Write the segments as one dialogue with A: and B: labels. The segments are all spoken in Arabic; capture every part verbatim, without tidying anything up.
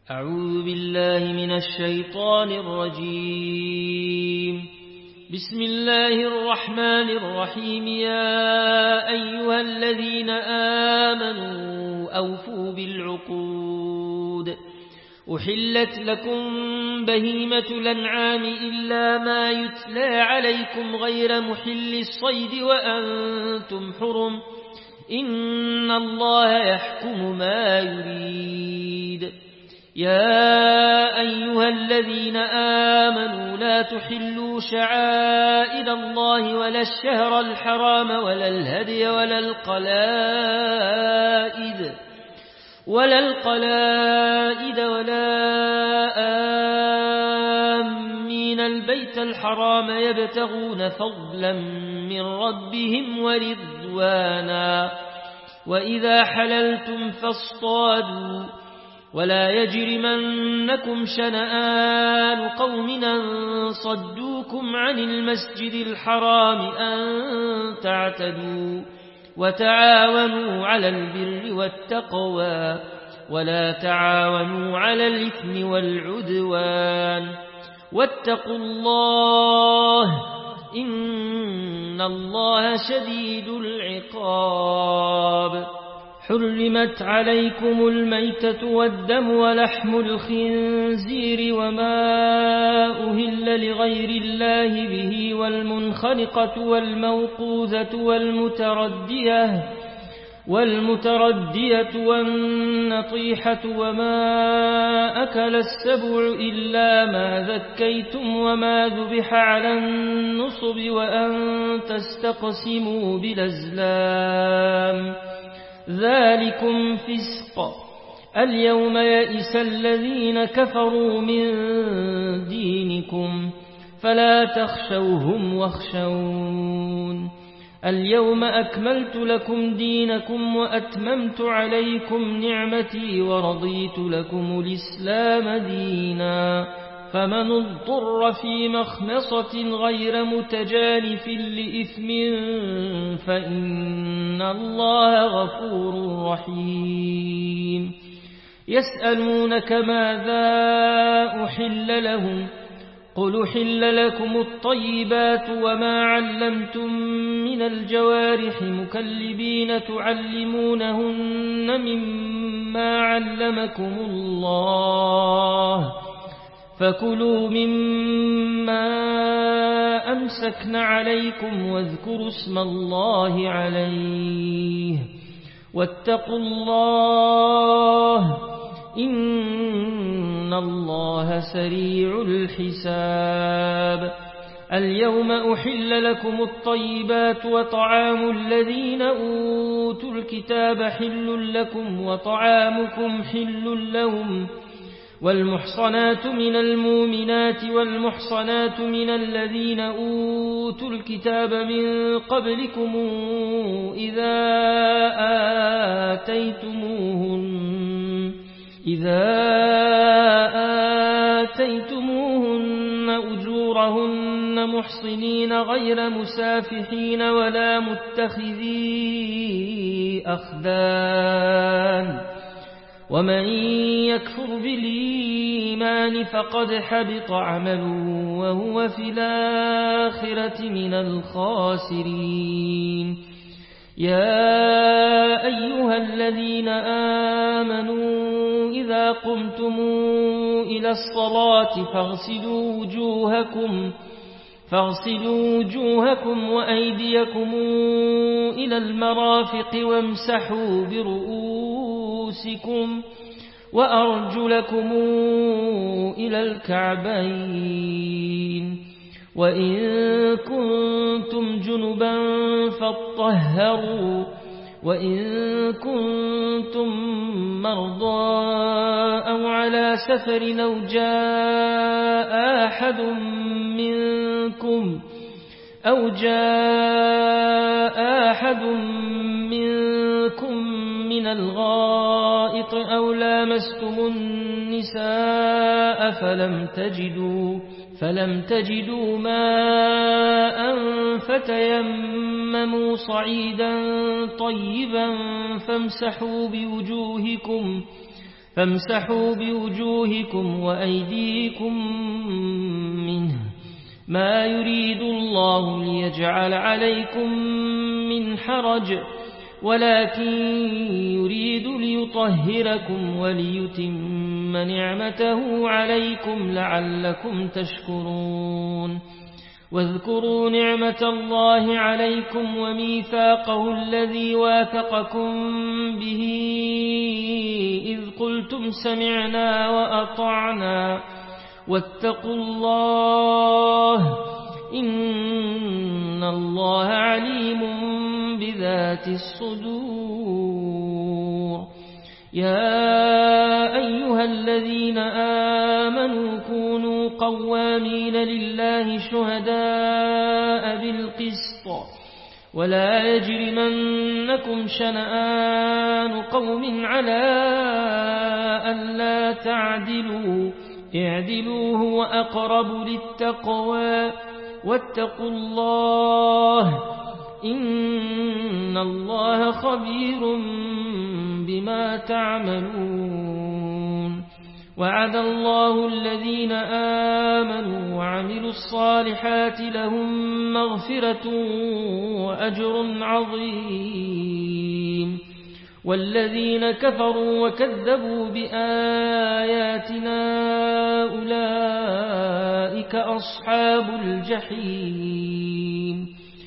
A: أعوذ بالله من الشيطان الرجيم. بسم الله الرحمن الرحيم. يا أيها الذين آمنوا أوفوا بالعقود. أحلت لكم بهيمة الأنعام إلا ما يتلى عليكم غير محل الصيد وأنتم حرم. إن الله يحكم ما يريد. يا أيها الذين آمنوا لا تحلوا شعائر الله ولا الشهر الحرام ولا الهدي ولا القلائد ولا القلائد ولا آمين البيت الحرام يبتغون فضلا من ربهم ورضوانا. وإذا حللتم فاصطادوا ولا يجرمنكم شنآن قوم أن صدوكم عن المسجد الحرام أن تعتدوا. وتعاونوا على البر والتقوى ولا تعاونوا على الإثم والعدوان. واتقوا الله إن الله شديد العقاب. حرمت عليكم الميتة والدم ولحم الخنزير وما أهل لغير الله به والمنخنقة والموقوذة والمتردية والمتردية والنطيحة وما أكل السبع إلا ما ذكيتم وما ذبح على النصب وأن تستقسموا بالأزلام ذلكم فسق. اليوم يئس الذين كفروا من دينكم فلا تخشوهم واخشون. اليوم أكملت لكم دينكم وأتممت عليكم نعمتي ورضيت لكم الإسلام دينا. فمن اضطر في مخمصة غير متجانف لإثم فإن الله غفور رحيم. يسألونك ماذا أحل لهم قل أحل لكم الطيبات وما علمتم من الجوارح مكلبين تعلمونهن مما علمكم الله فكلوا مما أمسكن عليكم واذكروا اسم الله عليه واتقوا الله إن الله سريع الحساب. اليوم أحل لكم الطيبات وطعام الذين أوتوا الكتاب حل لكم وطعامكم حل لهم. والمحصنات من المؤمنات والمحصنات من الذين أوتوا الكتاب من قبلكم إذا آتيتموهن إذا آتيتموهن أجورهن محصنين غير مسافحين ولا متخذي أخدان. ومن يكفر بالإيمان فقد حبط عمله وهو في الآخرة من الخاسرين. يا أيها الذين آمنوا إذا قمتم إلى الصلاة فاغسلوا وجوهكم فاغسلوا وجوهكم وأيديكم إلى المرافق وامسحوا برؤوسكم وأرجلكم إلى الكعبين. وإن كنتم جنبا فاطهروا وإن كنتم مرضى أو على سفر أو جاء أحد منكم أو جاء أحد منكم من الغائط أو لامستم النساء فلم تجدوا فلم تجدوا ماء فتيمموا صعيدا طيبا فامسحوا بوجوهكم فامسحوا بوجوهكم وأيديكم منه ما يريد الله ليجعل عليكم من حرج ولكن يريد ليطهركم وليتم نعمته عليكم لعلكم تشكرون واذكروا نعمة الله عليكم وميثاقه الذي واثقكم به إذ قلتم سمعنا وأطعنا واتقوا الله إن الله عليم بذات الصدور يا أيها الذين آمنوا كونوا قوامين لله شهداء بالقسط ولا يجرمنكم شنآن قوم على ألا تعدلوا اعدلوا هو أقرب للتقوى واتقوا الله إن الله خبير بما تعملون وعد الله الذين آمنوا وعملوا الصالحات لهم مغفرة وأجر عظيم والذين كفروا وكذبوا بآياتنا أولئك أصحاب الجحيم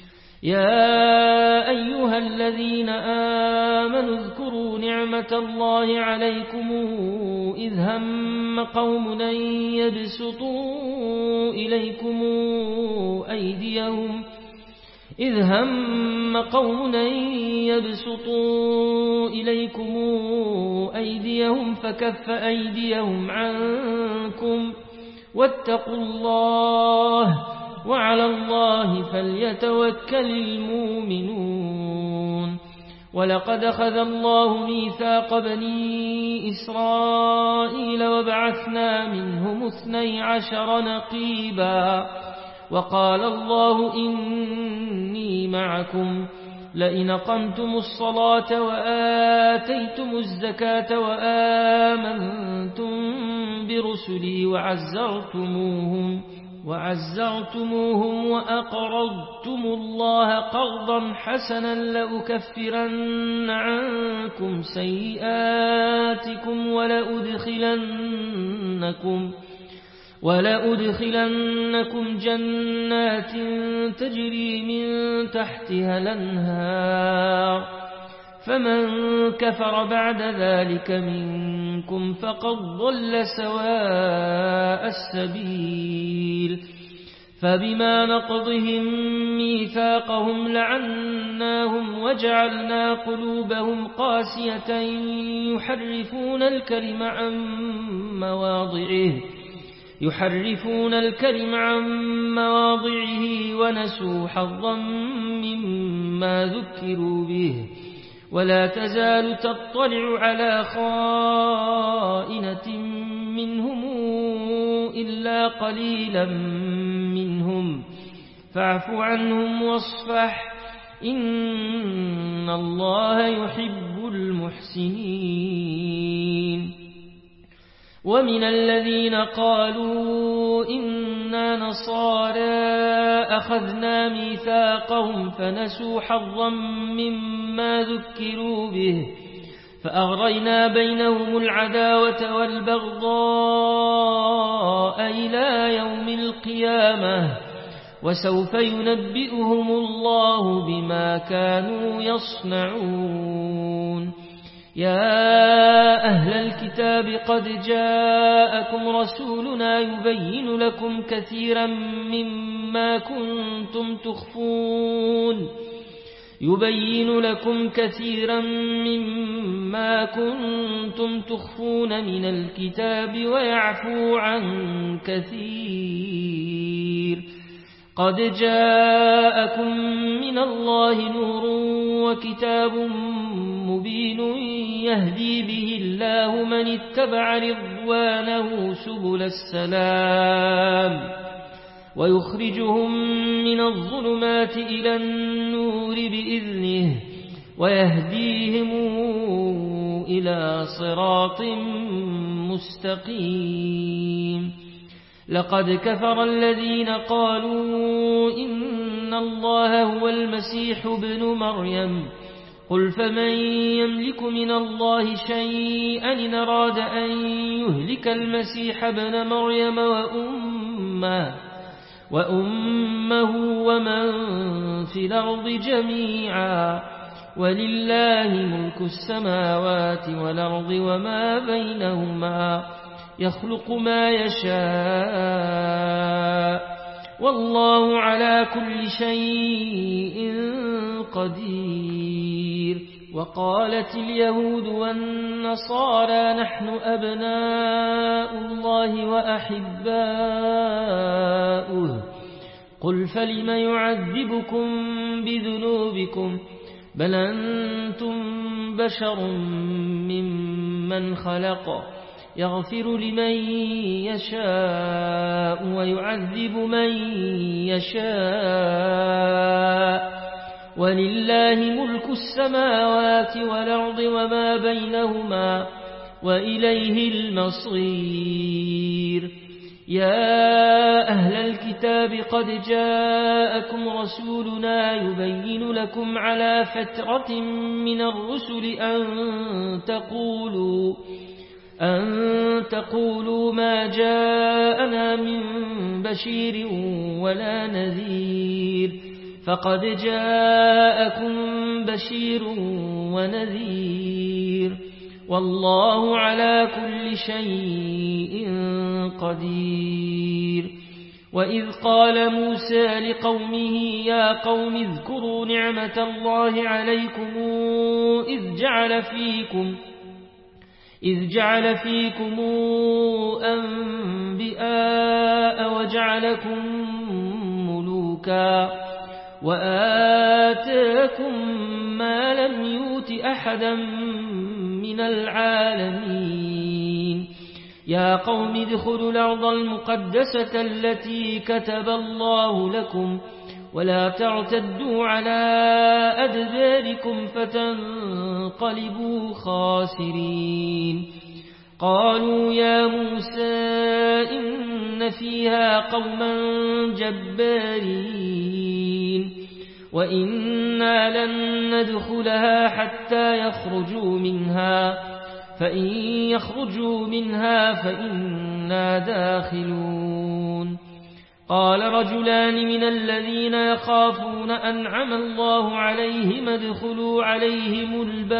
A: يا أيها الذين آمنوا اذكروا نعمة الله عليكم إذ هم قوم أن يبسطوا إليكم أيديهم إذ هم قوم أن يبسطوا إليكم أيديهم فكف أيديهم عنكم واتقوا الله وعلى الله فليتوكل المؤمنون ولقد أخذ الله ميثاق بني إسرائيل وبعثنا منهم اثني عشر نقيبا وقال الله إني معكم لئن أقمتم الصلاة وآتيتم الزكاة وآمنتم برسلي وعزرتموهم وعزرتموهم وأقرضتم الله قرضا حسنا لأكفرن عنكم سيئاتكم ولأدخلنكم ولأدخلنكم جنات تجري من تحتها الأنهار فمن كفر بعد ذلك منكم فقد ضل سواء السبيل فبما نقضهم ميثاقهم لعناهم وجعلنا قلوبهم قاسية يحرفون الكلم عن مواضعه يحرفون الكلم عن مواضعه ونسوا حظا مما ذكروا به ولا تزال تطلع على خائنة منهم إلا قليلا منهم فاعف عنهم واصفح إن الله يحب المحسنين ومن الذين قالوا إنا نصارى أخذنا ميثاقهم فنسوا حظا مما ذكروا به فأغرينا بينهم العداوة والبغضاء إلى يوم القيامة وسوف ينبئهم الله بما كانوا يصنعون يا أهل الكتاب قد جاءكم رسولنا يبين لكم كثيرا مما كنتم تخفون يبين لكم كثيرا مما كنتم تخفون من الكتاب ويعفو عن كثير قد جاءكم من الله نور وكتاب مبين يهدي به الله من اتبع رضوانه سبل السلام ويخرجهم من الظلمات إلى النور بإذنه ويهديهم إلى صراط مستقيم لقد كفر الذين قالوا إن الله هو المسيح ابن مريم قل فمن يملك من الله شيئا إن أراد أن يهلك المسيح ابن مريم وأمه, وأمه ومن في الأرض جميعا ولله ملك السماوات والأرض وما بينهما يخلق ما يشاء والله على كل شيء قدير وقالت اليهود والنصارى نحن أبناء الله وأحباؤه قل فلم يعذبكم بذنوبكم بل أنتم بشر ممن خلق يغفر لمن يشاء ويعذب من يشاء ولله ملك السماوات والأرض وما بينهما وإليه المصير يا أهل الكتاب قد جاءكم رسولنا يبين لكم على فترة من الرسل أن تقولوا أن تقولوا ما جاءنا من بشير ولا نذير فقد جاءكم بشير ونذير والله على كل شيء قدير وإذ قال موسى لقومه يا قوم اذكروا نعمة الله عليكم إذ جعل فيكم إذ جعل فيكم أنبياء وجعلكم ملوكا وآتاكم ما لم يؤت أحدا من العالمين يا قوم ادخلوا الأرض المقدسة التي كتب الله لكم ولا تعتدوا على أدباركم فتنقلبوا خاسرين قالوا يا موسى إن فيها قوما جبارين وإنا لن ندخلها حتى يخرجوا منها فإن يخرجوا منها فإنا داخلون قال رجلان من الذين يخافون أنعم الله عليهم ادخلوا عليهم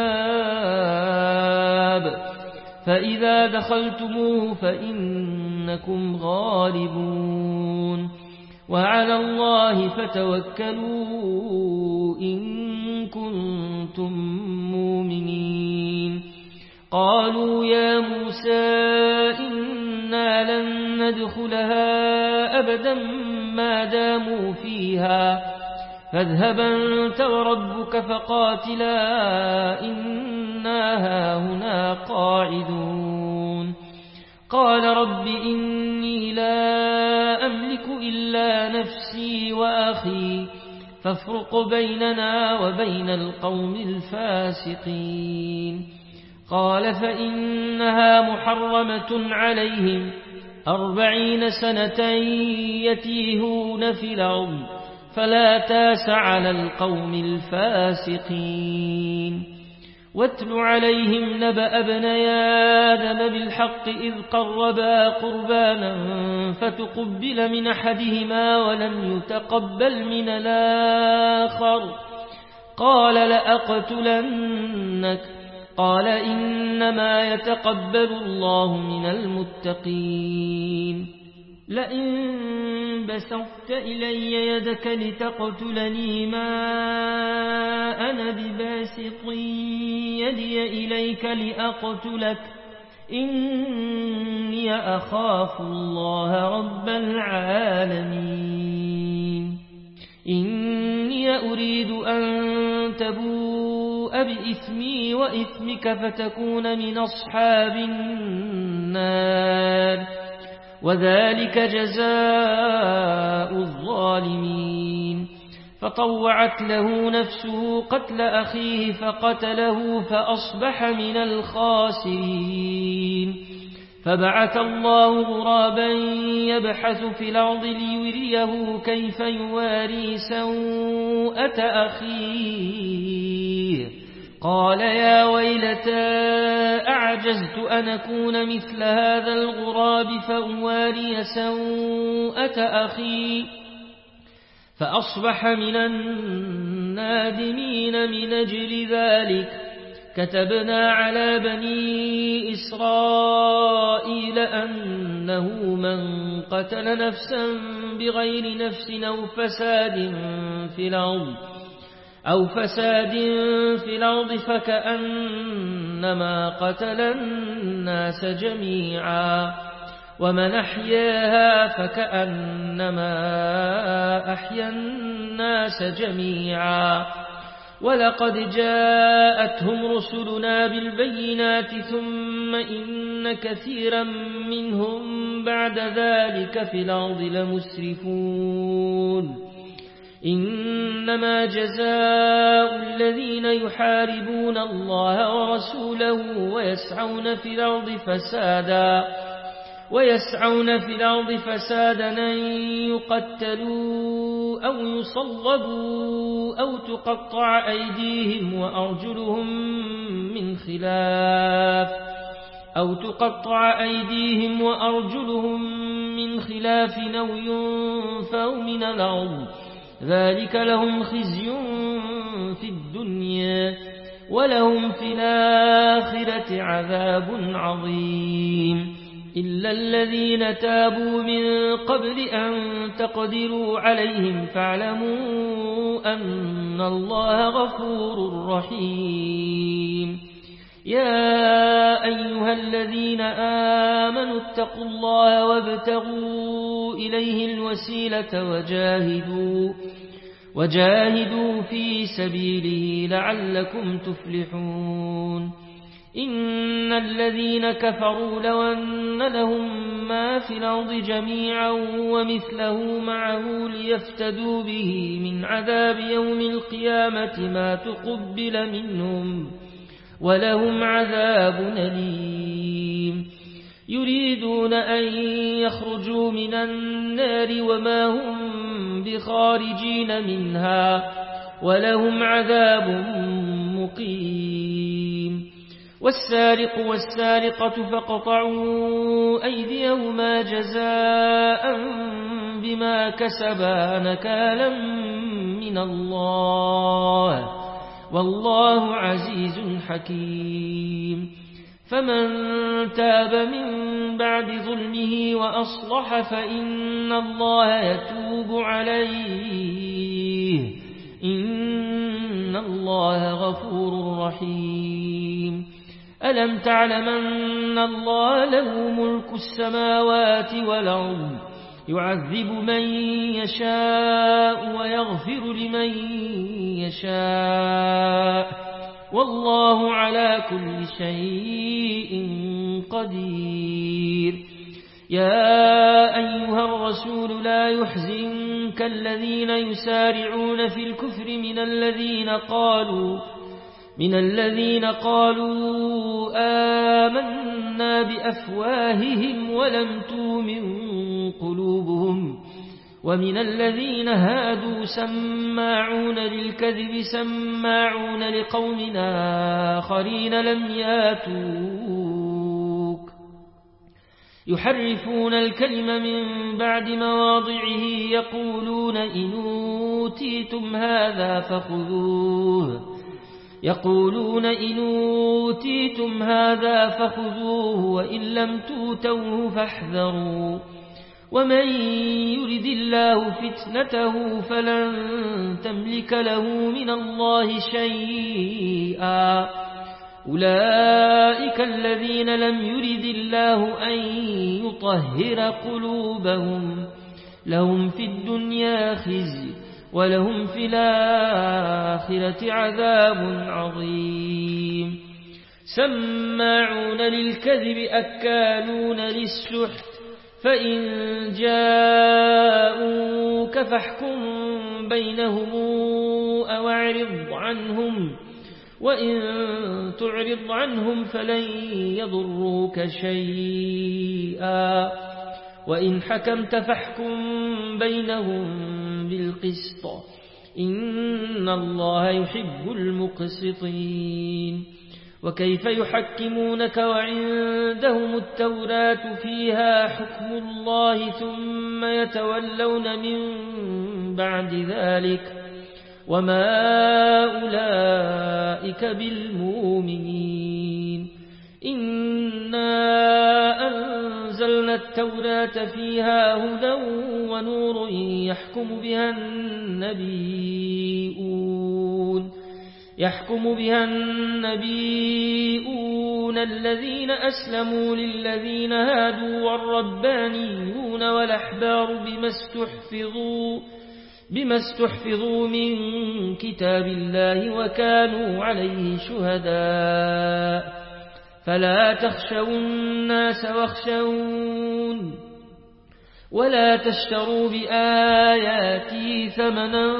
A: الباب فإذا دخلتموه فإنكم غالبون وعلى الله فتوكلوا إن كنتم مؤمنين قالوا يا موسى إنا لن ندخلها أبدا ما داموا فيها فاذهب أنت وربك فقاتلا إنا هاهنا قاعدون قال رب إني لا أملك إلا نفسي وأخي فافرق بيننا وبين القوم الفاسقين قال فإنها محرمة عليهم أربعين سنة يتيهون في الأرض فلا تاس على القوم الفاسقين واتل عليهم نبأ ابني آدم بالحق إذ قربا قربانا فتقبل من أحدهما ولم يتقبل من الآخر قال لأقتلنك قال إنما يتقبل الله من المتقين لئن بسطت إلي يدك لتقتلني ما أنا بباسط يدي إليك لأقتلك إني أخاف الله رب العالمين إني أريد أن تبوء بإثمي وإثمك فتكون من أصحاب النار وذلك جزاء الظالمين فطوعت له نفسه قتل أخيه فقتله فأصبح من الخاسرين فبعث الله غرابا يبحث في الأرض ليريه كيف يواري سوءة أخيه قال يا ويلتى أعجزت أن أكون مثل هذا الغراب فأواري سوءة أخي فأصبح من النادمين من أجل ذلك كتبنا على بني إسرائيل أنه من قتل نفسا بغير نفس أو فساد في الأرض أو فساد في الأرض فكأنما قتل الناس جميعا ومن أحياها فكأنما أحيا الناس جميعا ولقد جاءتهم رسلنا بالبينات ثم إن كثيرا منهم بعد ذلك في الأرض لمسرفون إنما جزاء الذين يحاربون الله ورسوله ويسعون في الأرض فسادا ويسعون في الأرض فسادا أن يقتلوا أو يصلبوا أو تقطع أيديهم وأرجلهم من خلاف أو تقطع أيديهم وأرجلهم من خلاف أو ينفوا من الأرض ذلك لهم خزي في الدنيا ولهم في الآخرة عذاب عظيم إلا الذين تابوا من قبل أن تقدروا عليهم فاعلموا أن الله غفور رحيم يا أيها الذين آمنوا اتقوا الله وابتغوا إليه الوسيلة وجاهدوا وجاهدوا في سبيله لعلكم تفلحون إن الذين كفروا لو أن لهم ما في الأرض جميعا ومثله معه ليفتدوا به من عذاب يوم القيامة ما تقبل منهم ولهم عذاب أليم يريدون أن يخرجوا من النار وما هم بخارجين منها ولهم عذاب مقيم والسارق والسارقة فاقطعوا أيديهما جزاء بما كسبا نكالا من الله والله عزيز حكيم فمن تاب من بعد ظلمه وأصلح فإن الله يتوب عليه إن الله غفور رحيم ألم تعلم أن الله له ملك السماوات والأرض يعذب من يشاء ويغفر لمن يشاء والله على كل شيء قدير يا أيها الرسول لا يحزنك الذين يسارعون في الكفر من الذين قالوا من الذين قالوا آمنا بأفواههم ولم تؤمن قلوبهم ومن الذين هادوا سماعون للكذب سماعون لقوم آخرين لم ياتوك يحرفون الكلم من بعد مواضعه يقولون إن أوتيتم هذا فخذوه يقولون إن أوتيتم هذا فخذوه وإن لم تؤتوه فاحذروا ومن يرد الله فتنته فلن تملك له من الله شيئا أولئك الذين لم يرد الله أن يطهر قلوبهم لهم في الدنيا خزي ولهم في الآخرة عذاب عظيم سماعون للكذب أكالون للسحت فإن جاءوك فاحكم بينهم أو اعرض عنهم وإن تعرض عنهم فلن يضروك شيئا وإن حكمت فاحكم بينهم بالقسط إن الله يحب المقسطين وكيف يحكمونك وعندهم التوراة فيها حكم الله ثم يتولون من بعد ذلك وما أولئك بالمؤمنين إنا أنزلنا التوراة فيها هدى ونور يحكم بها النبيون يحكم بها النبيون الذين أسلموا للذين هادوا والربانيون والأحبار بما استحفظوا بما استحفظوا من كتاب الله وكانوا عليه شهداء فلا تخشوا الناس واخشون ولا تشتروا بآياتي ثمنا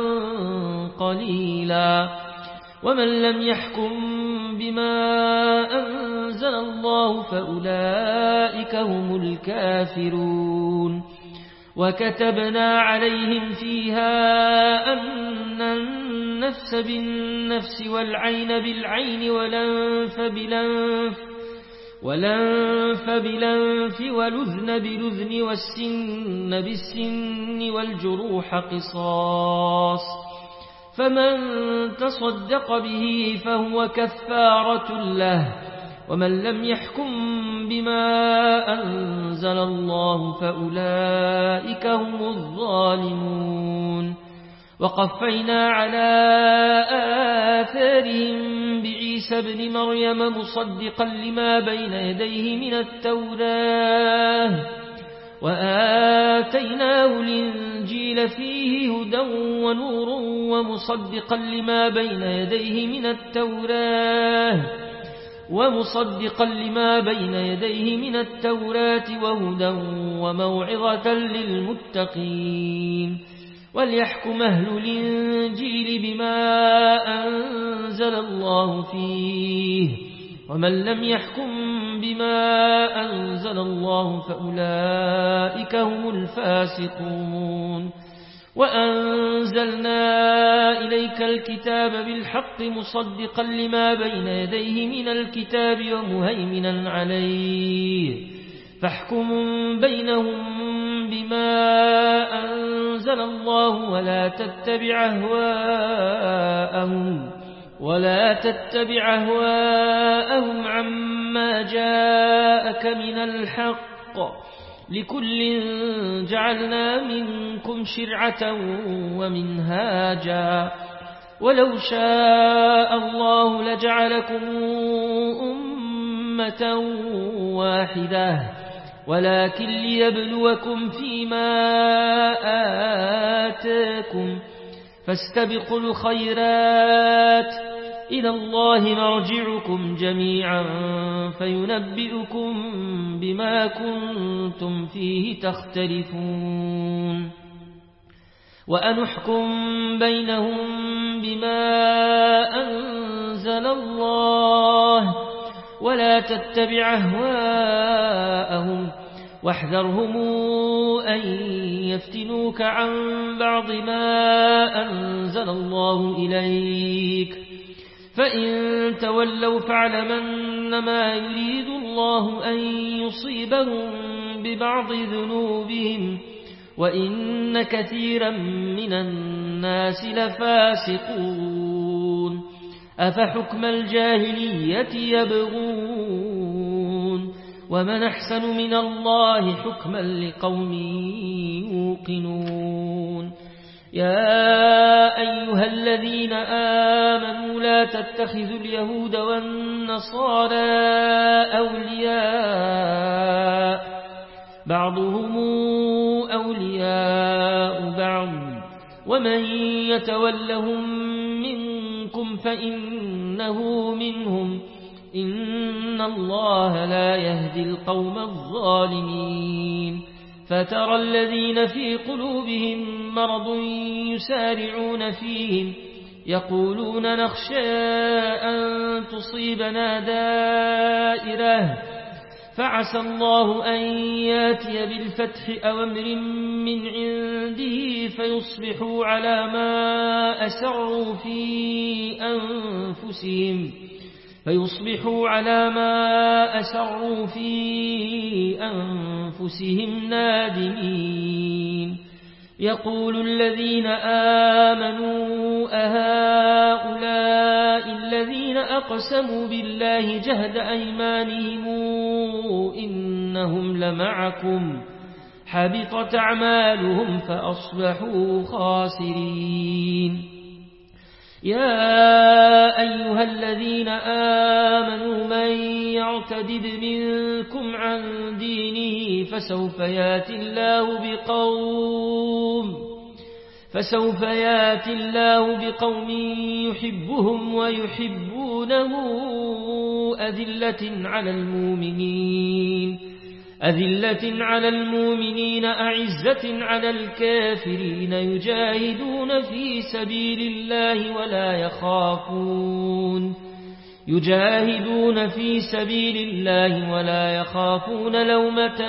A: قليلا ومن لم يحكم بما أنزل الله فأولئك هم الكافرون وكتبنا عليهم فيها أن النفس بالنفس والعين بالعين والأنف بالأنف والأنف بالأنف والأذن بالأذن والسن بالسن والجروح قصاص فمن تصدق به فهو كفارة له ومن لم يحكم بما أنزل الله فأولئك هم الظالمون وقفينا على آثارهم بعيسى ابن مريم مصدقا لما بين يديه من التوراة وآتيناه الإنجيل فيه هدى ونور ومصدقا لما بين يديه من التوراة ومصدقا لما بين يديه من التوراة وهدى وموعظة للمتقين وليحكم أهل الإنجيل بما أنزل الله فيه ومن لم يحكم بما أنزل الله فأولئك هم الفاسقون وأنزلنا إليك الكتاب بالحق مصدقا لما بين يديه من الكتاب ومهيمنا عليه فاحكم بينهم بما أنزل الله ولا تتبع أهواءهم ولا تتبع أهواءهم عما جاءك من الحق لكل جعلنا منكم شرعة ومنهاجا ولو شاء الله لجعلكم أمة واحدة ولكن ليبلوكم فيما آتاكم فاستبقوا الخيرات إلى الله مرجعكم جميعا فينبئكم بما كنتم فيه تختلفون وأنحكم بينهم بما أنزل الله ولا تتبع أهواءهم واحذرهم أن يفتنوك عن بعض ما أنزل الله إليك فإن تولوا فاعلم أنما يريد الله أن يصيبهم ببعض ذنوبهم وإن كثيرا من الناس لفاسقون أفحكم الجاهلية يبغون ومن أحسن من الله حكما لقوم يوقنون يا أيها الذين آمنوا لا تتخذوا اليهود والنصارى أولياء بعضهم أولياء بعض ومن يتولهم منكم فإنه منهم إن الله لا يهدي القوم الظالمين فترى الذين في قلوبهم مرض يسارعون فيهم يقولون نخشى أن تصيبنا دائرة فعسى الله أن ياتي بالفتح أو أمر من عنده فيصبحوا على ما أسروا في أنفسهم فيصبحوا على ما أسروا في أنفسهم نادمين يقول الذين آمنوا أهؤلاء الذين أقسموا بالله جهد أيمانهم إنهم لمعكم حبطت أعمالهم فأصبحوا خاسرين يا أيها الذين آمنوا من يعتدد منكم عن دينه فسوف ياتي الله بقوم فسوف ياتي الله بقوم يحبهم ويحبونه أذلة على المؤمنين أذلة على المؤمنين أعزة على الكافرين يجاهدون في سبيل الله ولا يخافون يجاهدون في سبيل الله ولا يخافون لومة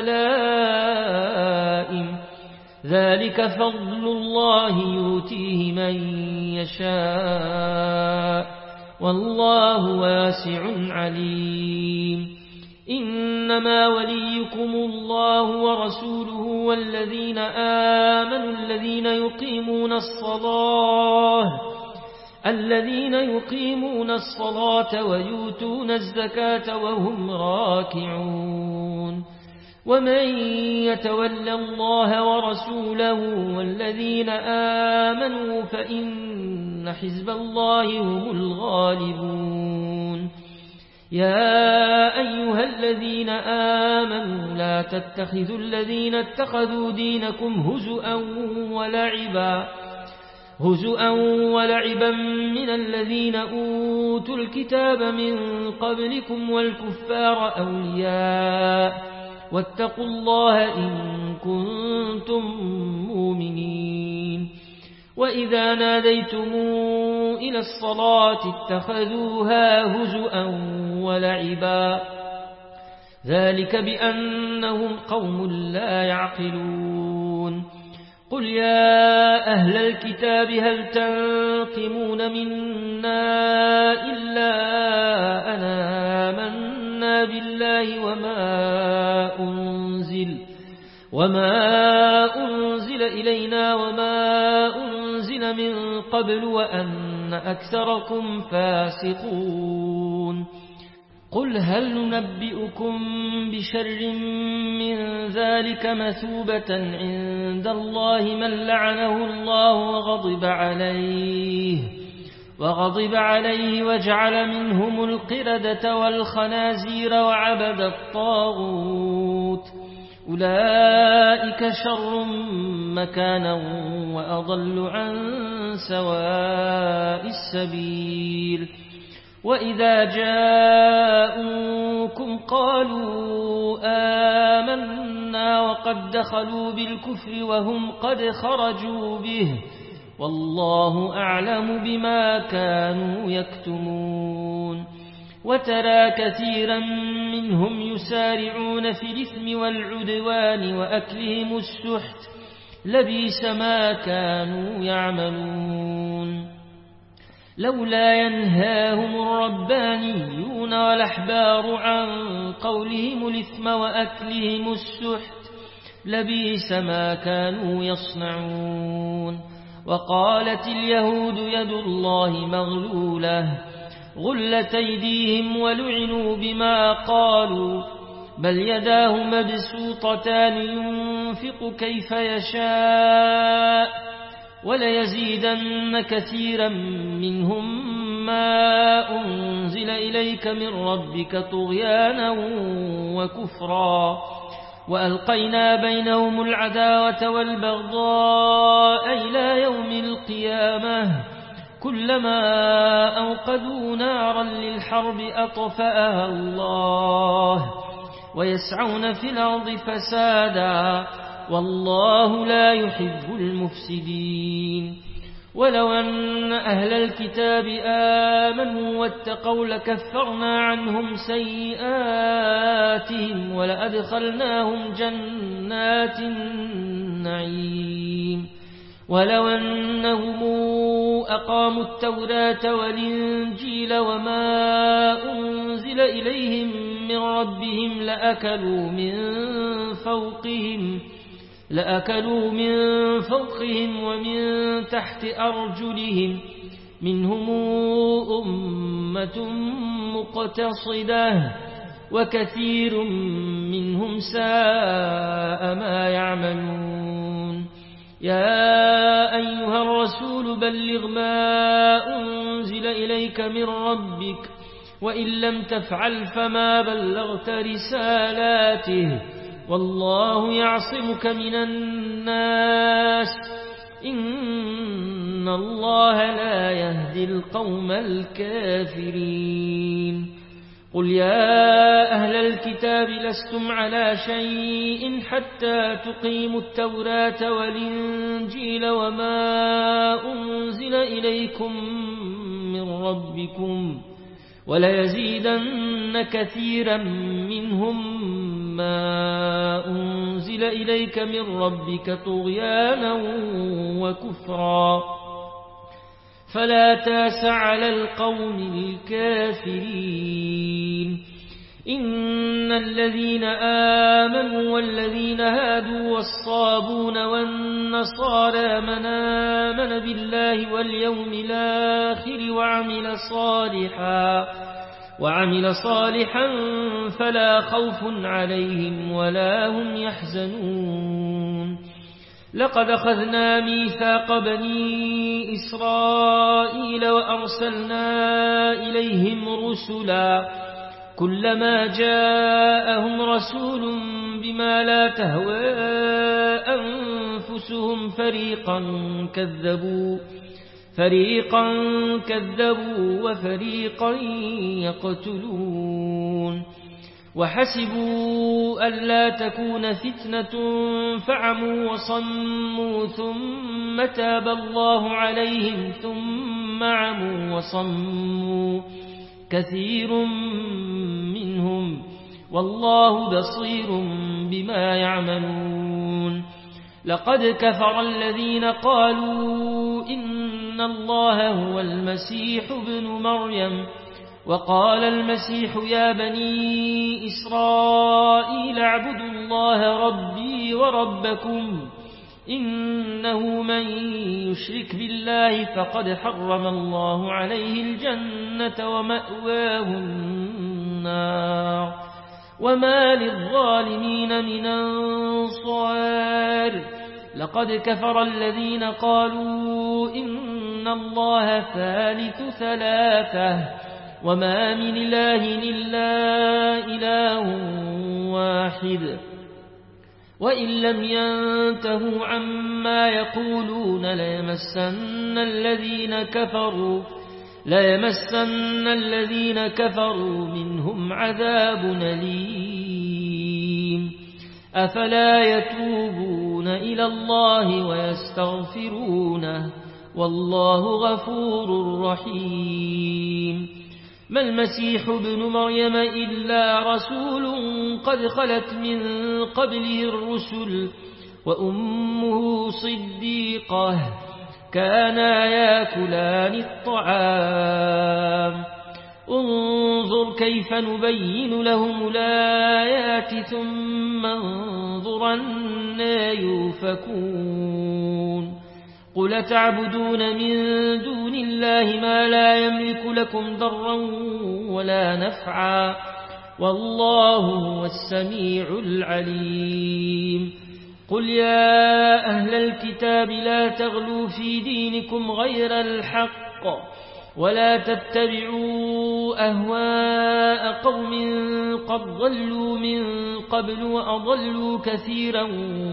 A: لائم ذلك فضل الله يؤتيه من يشاء والله واسع عليم إنما وليكم الله ورسوله والذين آمنوا الذين يقيمون الصلاة الذين يقيمون الصلاة ويؤتون الزكاة وهم راكعون ومن يتول الله ورسوله والذين آمنوا فإن حزب الله هم الغالبون يا أيها الذين آمنوا لا تتخذوا الذين اتخذوا دينكم هزؤا ولعبا هزؤا ولعبا من الذين أوتوا الكتاب من قبلكم والكفار أولياء واتقوا الله إن كنتم مؤمنين وإذا ناديتم إلى الصلاة اتخذوها هزؤا ولعبا ذلك بأنهم قوم لا يعقلون قل يا أهل الكتاب هل تنقمون منا إلا أنا آمنا بالله وما أنزل وما أنزل إلينا وما أنزل من قبل وأن أكثركم فاسقون قل هل ننبئكم بشر من ذلك مثوبة عند الله من لعنه الله وغضب عليه وغضب عليه وجعل منهم القردة والخنازير وعبد الطاغوت أولئك شر مكانا وأضل عن سواء السبيل وإذا جاءوكم قالوا آمنا وقد دخلوا بالكفر وهم قد خرجوا به والله أعلم بما كانوا يكتمون وترى كثيرا منهم يسارعون في الإثم والعدوان وأكلهم السحت لبئس ما كانوا يعملون لولا ينهاهم الربانيون والأحبار عن قولهم الإثم وأكلهم السحت لبئس ما كانوا يصنعون وقالت اليهود يد الله مغلولة غلت أيديهم ولعنوا بما قالوا بل يداه مبسوطتان ينفق كيف يشاء وليزيدن كثيرا منهم ما أنزل إليك من ربك طغيانا وكفرا وألقينا بينهم العداوة والبغضاء إلى يوم القيامة كلما أوقدوا نارا للحرب أطفأها الله ويسعون في الأرض فسادا والله لا يحب المفسدين. ولو أن أهل الكتاب آمنوا واتقوا لكفرنا عنهم سيئاتهم ولأدخلناهم جنات النعيم. ولو أنهم أقاموا التوراة والإنجيل وما أنزل إليهم من ربهم لأكلوا من فوقهم لأكلوا من فوقهم ومن تحت أرجلهم منهم أمة مقتصدة وكثير منهم ساء ما يعملون. يا أيها الرسول بلغ ما أنزل إليك من ربك وإن لم تفعل فما بلغت رسالاته والله يعصمك من الناس إن الله لا يهدي القوم الكافرين. قل يا أهل الكتاب لستم على شيء حتى تقيموا التوراة والإنجيل وما أنزل إليكم من ربكم وليزيدن كثيرا منهم ما أنزل إليك من ربك طغيانا وكفرا فلا تاس على القوم الكافرين. إن الذين آمنوا والذين هادوا والصابون والنصارى من آمن بالله واليوم الآخر وعمل صالحا وعمل صالحا فلا خوف عليهم ولا هم يحزنون. لقد أخذنا ميثاق بني إسرائيل وأرسلنا إليهم رسلا كلما جاءهم رسول بما لا تهوى أنفسهم فريقا كذبوا فريقا كذبوا وفريقا يقتلون. وحسبوا ألا تكون فتنة فعموا وصموا ثم تاب الله عليهم ثم عموا وصموا كثير منهم والله بصير بما يعملون. لقد كفر الذين قالوا إن الله هو المسيح ابن مريم وقال المسيح يا بني إسرائيل اعبدوا الله ربي وربكم إنه من يشرك بالله فقد حرم الله عليه الجنة ومأواه النار وما للظالمين من أنصار. لقد كفر الذين قالوا إن الله ثالث ثلاثة وما من إله إلا إله واحد وإن لم ينتهوا عما يقولون ليمسن الذين كفروا ليمسن الذين كفروا منهم عذاب أليم. أفلا يتوبون إلى الله ويستغفرونه والله غفور رحيم. ما المسيح ابن مريم إلا رسول قد خلت من قبله الرسل وأمه صديقة كانا ياكلان الطعام انظر كيف نبين لهم الآيات ثم انظر أنى يؤفكون. قل تعبدون من دون الله ما لا يملك لكم ضرا ولا نفعا والله هو السميع العليم. قل يا أهل الكتاب لا تغلوا في دينكم غير الحق ولا تتبعوا أهواء قوم قد ضلوا من قبل وأضلوا كثيرا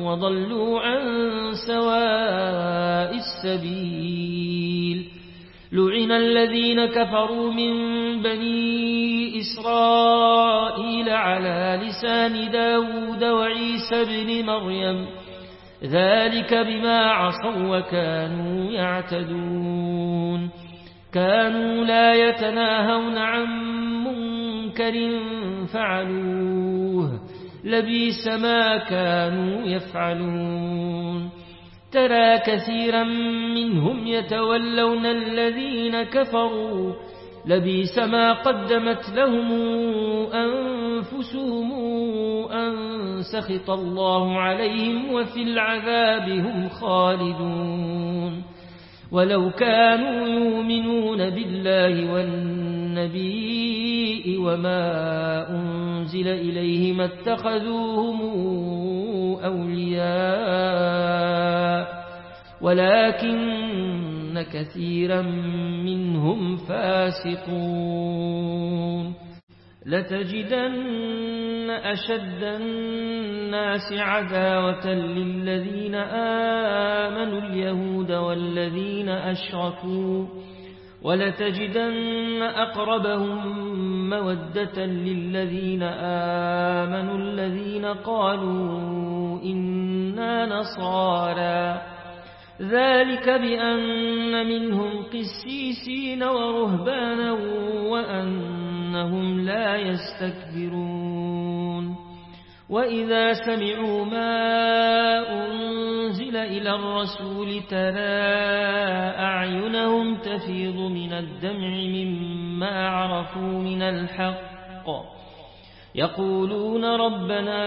A: وضلوا عن سواء السبيل. لعن الذين كفروا من بني إسرائيل على لسان داود وعيسى بن مريم ذلك بما عصوا وكانوا يعتدون كانوا لا يتناهون عن منكر فعلوه لبئس ما كانوا يفعلون ترى كثيرا منهم يتولون الذين كفروا لبئس ما قدمت لهم أنفسهم أن سخط الله عليهم وفي العذاب هم خالدون ولو كانوا يؤمنون بالله والنبي وما أنزل إليه ما اتخذوهم أولياء ولكن كثيرا منهم فاسقون لتجدن أشد الناس عداوة للذين آمنوا اليهود والذين أشركوا ولتجدن أقربهم مودة للذين آمنوا الذين قالوا إنا نصارى ذلك بأن منهم قسيسين ورهبانا وأنهم لا يستكبرون وإذا سمعوا ما أنزل إلى الرسول ترى أعينهم تفيض من الدمع مما عرفوا من الحق يقولون ربنا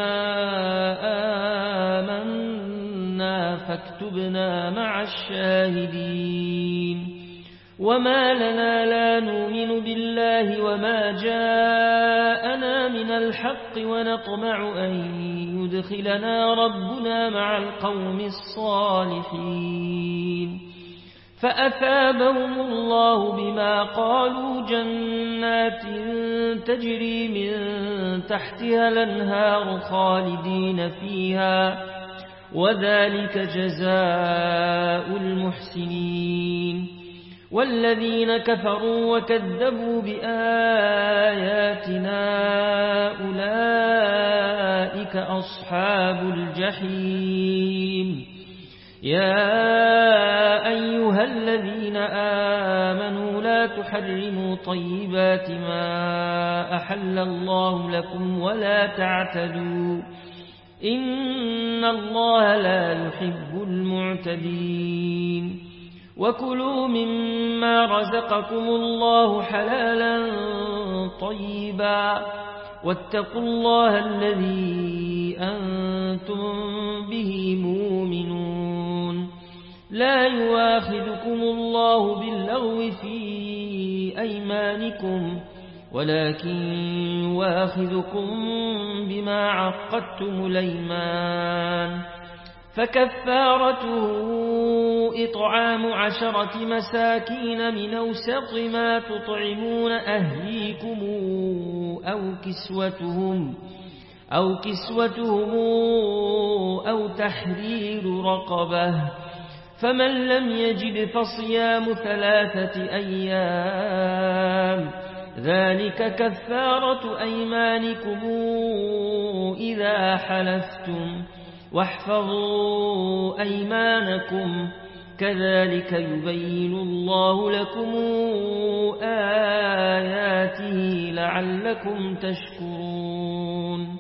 A: آمنا فاكتبنا مع الشاهدين وما لنا لا نؤمن بالله وما جاءنا من الحق ونطمع أن يدخلنا ربنا مع القوم الصالحين فأثابهم الله بما قالوا جنات تجري من تحتها الأنهار خالدين فيها وذلك جزاء المحسنين والذين كفروا وكذبوا بآياتنا أولئك أصحاب الجحيم يا أيها الذين آمنوا لا تحرموا طيبات ما أحل الله لكم ولا تعتدوا إن الله لا يحب المعتدين وكلوا مما رزقكم الله حلالا طيبا واتقوا الله الذي أنتم به مؤمنون لا يواخذكم الله باللغو في أيمانكم ولكن يواخذكم بما عقدتم الأيمان فكفارته إطعام عشرة مساكين من أوسط ما تطعمون أهليكم أو كسوتهم أو كسوتهم أو تحرير رقبة فمن لم يجد فصيام ثلاثة أيام ذلك كفارة أيمانكم إذا حلفتم واحفظوا أيمانكم كذلك يبين الله لكم آياته لعلكم تشكرون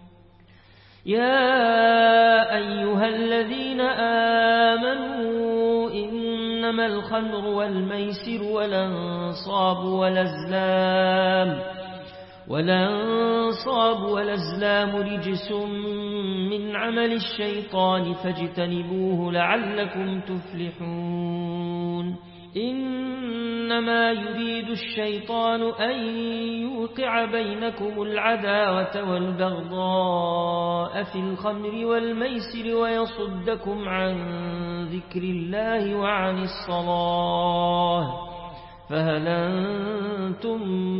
A: يا أيها الذين آمنوا إنما الخمر والميسر والأنصاب والأزلام والأنصاب والأزلام رجس من عمل الشيطان فاجتنبوه لعلكم تفلحون إنما يريد الشيطان أن يوقع بينكم العداوة والبغضاء في الخمر والميسر ويصدكم عن ذكر الله وعن الصلاة فهل أنتم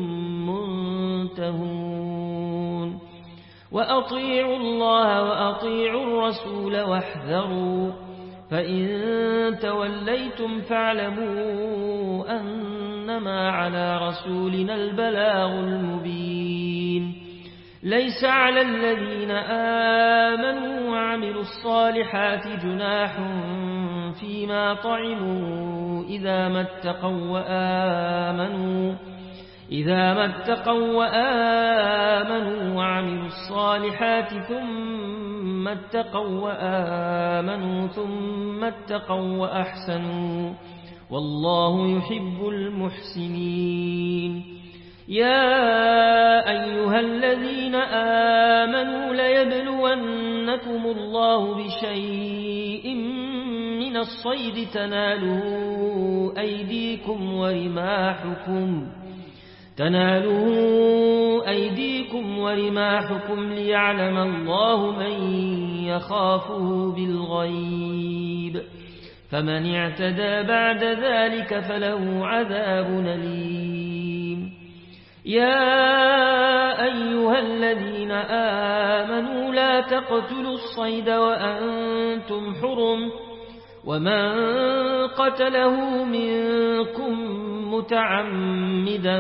A: منتهون وأطيعوا الله وأطيعوا الرسول واحذروا فإن توليتم فاعلموا أنما على رسولنا البلاغ المبين ليس على الذين آمنوا وعملوا الصالحات جناح فيما طعموا إذا ما اتقوا وآمنوا إذا ما اتقوا وآمنوا وعملوا الصالحات ثم اتقوا وآمنوا ثم اتقوا وأحسنوا والله يحب المحسنين يا أيها الذين آمنوا ليبلونكم الله بشيء من الصيد تناله أيديكم ورماحكم تناله أيديكم ورماحكم ليعلم الله من يخافه بالغيب فمن اعتدى بعد ذلك فله عذاب أليم يا أيها الذين آمنوا لا تقتلوا الصيد وأنتم حرم ومن قتله منكم متعمدا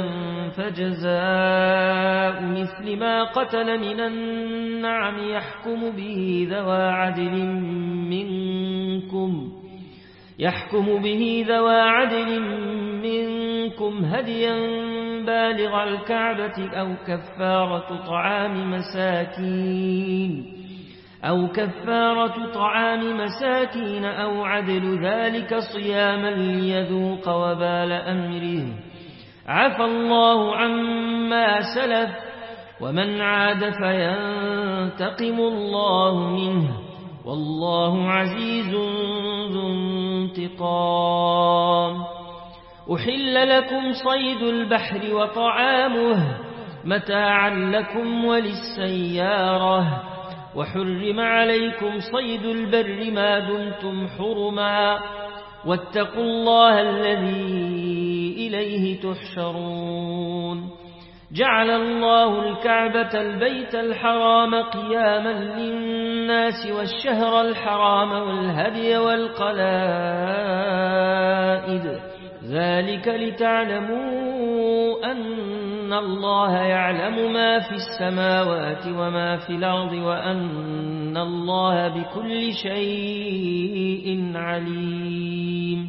A: فجزاء مثل ما قتل من النعم يحكم به ذوى عدل منكم يحكم به ذوى عدل منكم هديا بالغ الكعبة أو كفارة طعام مساكين أو كفارة طعام مساكين أو عدل ذلك صياما ليذوق وبال أمره عفى الله عما سلف ومن عاد فينتقم الله منه والله عزيز ذو انتقام أحل لكم صيد البحر وطعامه متاعا لكم وللسيارة وحرم عليكم صيد البر ما دمتم حرما واتقوا الله الذي إليه تحشرون جعل الله الكعبة البيت الحرام قياما للناس والشهر الحرام والهدي والقلائد ذلك لتعلموا أن الله يعلم ما في السماوات وما في الأرض وأن الله بكل شيء عليم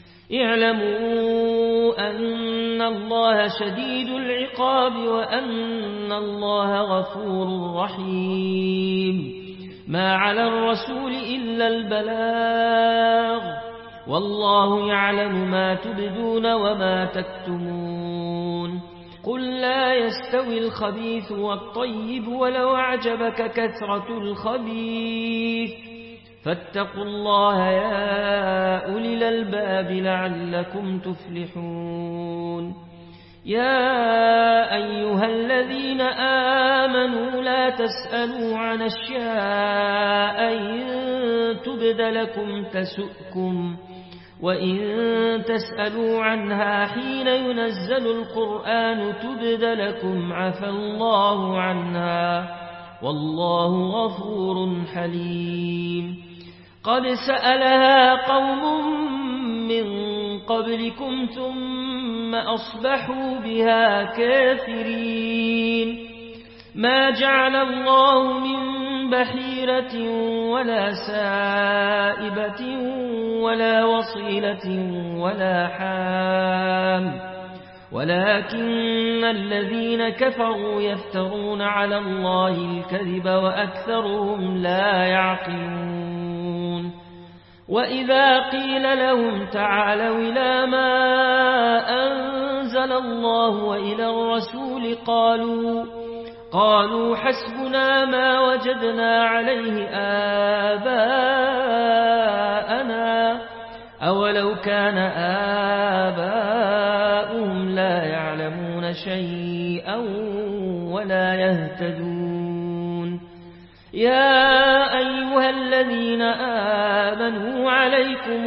A: اعلموا أن الله شديد العقاب وأن الله غفور رحيم ما على الرسول إلا البلاغ والله يعلم ما تبدون وما تكتمون قل لا يستوي الخبيث والطيب ولو أعجبك كثرة الخبيث فاتقوا الله يا أولي الألباب لعلكم تفلحون يا أيها الذين آمنوا لا تسألوا عن أشياء إن تبد لكم تسؤكم وإن تسألوا عنها حين ينزل القرآن تبد لكم عفى الله عنها والله غفور حليم قد سألها قوم من قبلكم ثم أصبحوا بها كافرين ما جعل الله من بحيرة ولا سائبة ولا وصيلة ولا حام ولكن الذين كفروا يفترون على الله الكذب وأكثرهم لا يعقلون وإذا قيل لهم تعالوا إلى ما أنزل الله وإلى الرسول قالوا قالوا حسبنا ما وجدنا عليه آباءنا أولو كان آباؤهم لا يعلمون شيئا ولا يهتدون يا أيها الذين آمنوا عليكم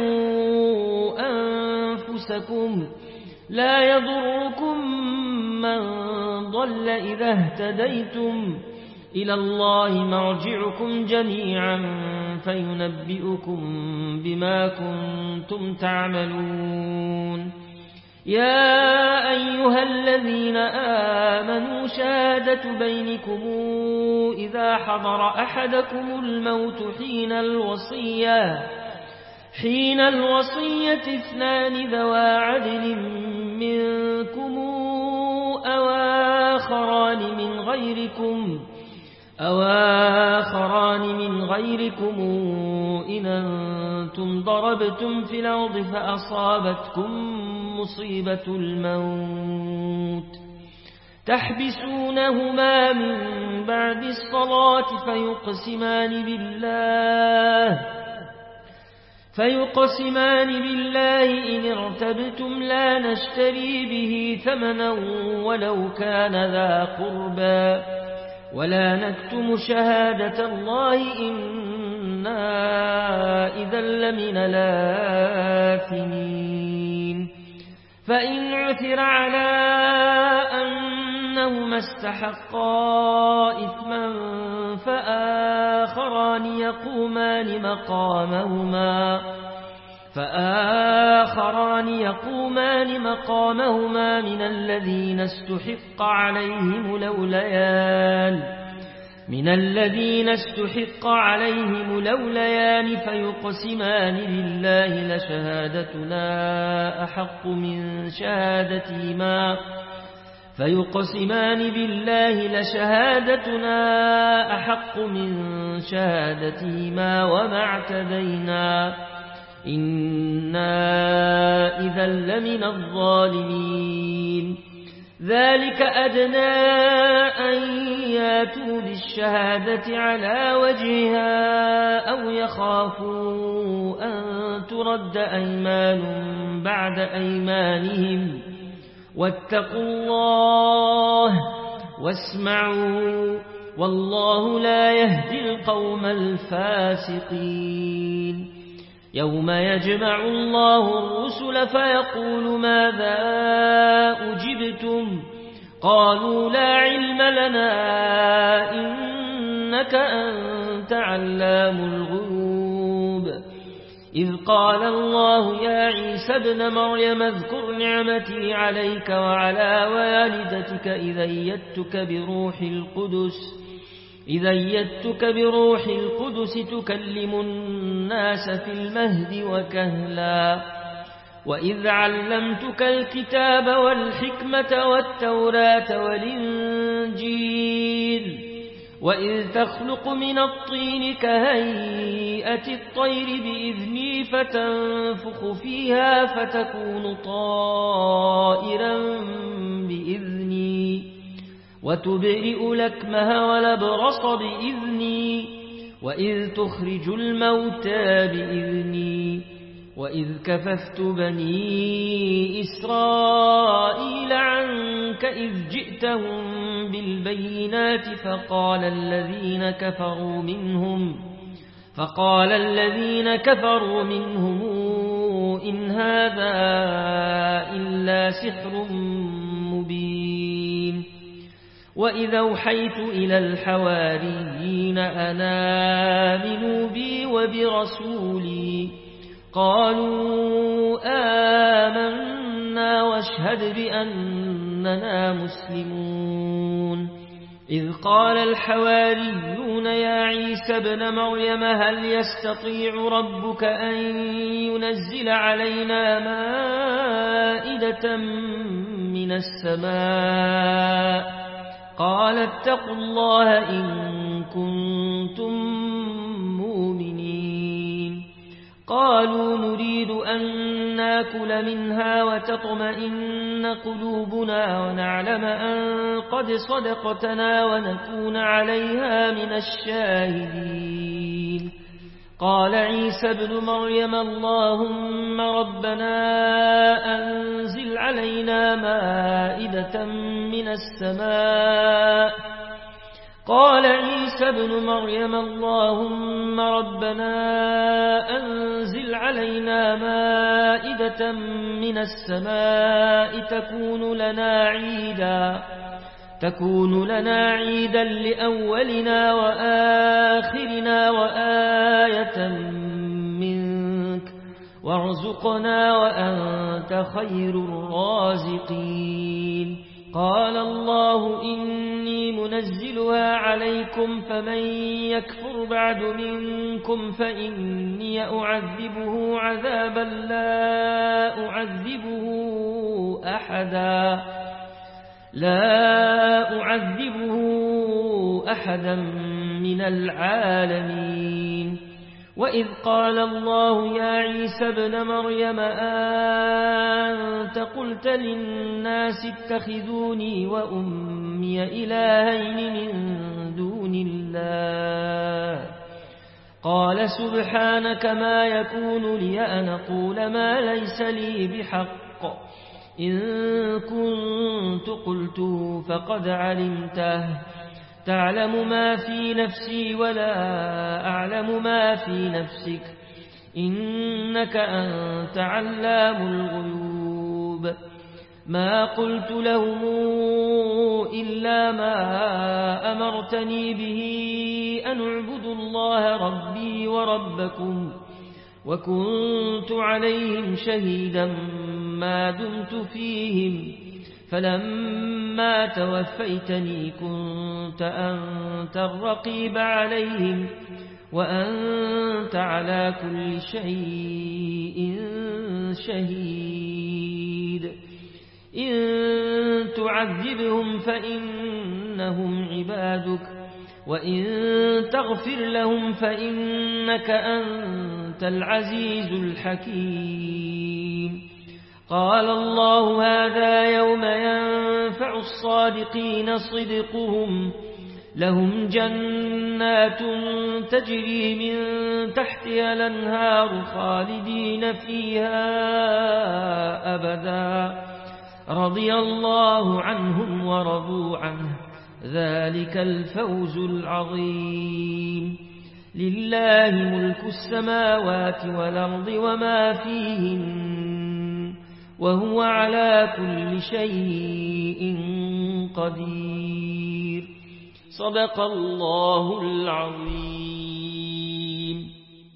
A: أنفسكم لا يضركم من ضل إذا اهتديتم إلى الله مرجعكم جميعا فينبئكم بما كنتم تعملون. يا أيها الذين آمنوا شهادة بينكم إذا حضر أحدكم الموت حين الوصية حين الوصية اثنان ذوى عدل منكم أو آخران من غيركم أو آخران من غيركم إن أنتم ضربتم في الأرض فأصابتكم مصيبة الموت تحبسونهما من بعد الصلاة فيقسمان بالله فيقسمان بالله إن ارتبتم لا نشتري به ثمنا ولو كان ذا قربى ولا نكتم شهادة الله إنا إذا لمن الآثمين. فإن عثر على أنهما استحقا إثما فآخران يقومان مقامهما فآخران يقومان مقامهما من الذين استحق عليهم الأوليان من الذين استحق عليهم الأوليان فيقسمان بالله لشهادتنا أحق من شهادتهما فيقسمان بالله لشهادتنا أحق من شهادتهما وما اعتدينا إنا إذا لمن الظالمين. ذلك أدنى أن ياتوا بالشهادة على وجهها أو يخافوا أن ترد أيمان بعد أيمانهم واتقوا الله واسمعوا والله لا يهدي القوم الفاسقين. يوم يجمع الله الرسل فيقول ماذا أجبتم قالوا لا علم لنا إنك أنت علام الغيوب. إذ قال الله يا عيسى ابن مريم اذكر نعمتي عليك وعلى والدتك إذ أيدتك بروح القدس إذا أيدتك بروح القدس تكلم الناس في المهد وكهلا وإذ علمتك الكتاب والحكمة والتوراة والإنجيل وإذ تخلق من الطين كهيئة الطير بإذني فتنفخ فيها فتكون طائرا بإذني وتبرئ الأكمه والأبرص بإذني وإذ تخرج الموتى بإذني وإذ كففت بني إسرائيل عنك إذ جئتهم بالبينات فقال الذين كفروا منهم فقال الذين كفروا منهم إن هذا إلا سحر مبين. وإذا أوحيت إلى الحواريين أن آمنوا بي وبرسولي قالوا آمنا واشهد بأننا مسلمون. إذ قال الحواريون يا عيسى ابن مريم هل يستطيع ربك أن ينزل علينا مائدة من السماء قال اتقوا الله إن كنتم مؤمنين. قالوا نريد أن ناكل منها وتطمئن قلوبنا ونعلم أن قد صدقتنا ونكون عليها من الشاهدين. قال عيسى ابن مريم اللهم ربنا أنزل علينا مائدة من السماء قال عيسى ابن مريم اللهم ربنا أنزل علينا مائدة من السماء تكون لنا عيدا تكون لنا عيدا لأولنا وآخرنا وآية منك وارزقنا وأنت خير الرازقين قال الله إني منزلها عليكم فمن يكفر بعد منكم فإني أعذبه عذابا لا أعذبه أحدا لا أعذبه أحدا من العالمين وإذ قال الله يا عيسى ابن مريم أنت قلت للناس اتخذوني وأمي إلهين من دون الله قال سبحانك ما يكون لي أن أقول ما ليس لي بحق إن كنت قلته فقد علمته تعلم ما في نفسي ولا أعلم ما في نفسك إنك أنت علام الغيوب ما قلت لهم إلا ما أمرتني به أن اعبدوا الله ربي وربكم وكنت عليهم شهيدا ما دمت فيهم فلما توفيتني كنت أنت الرقيب عليهم وأنت على كل شيء شهيد إن تعذبهم فإنهم عبادك وإن تغفر لهم فإنك أنت العزيز الحكيم قال الله هذا يوم ينفع الصادقين صدقهم لهم جنات تجري من تحتها الأنهار خالدين فيها أبدا رضي الله عنهم ورضوا عنه ذلك الفوز العظيم لله ملك السماوات والأرض وما فيهن وهو على كل شيء قدير صدق الله العظيم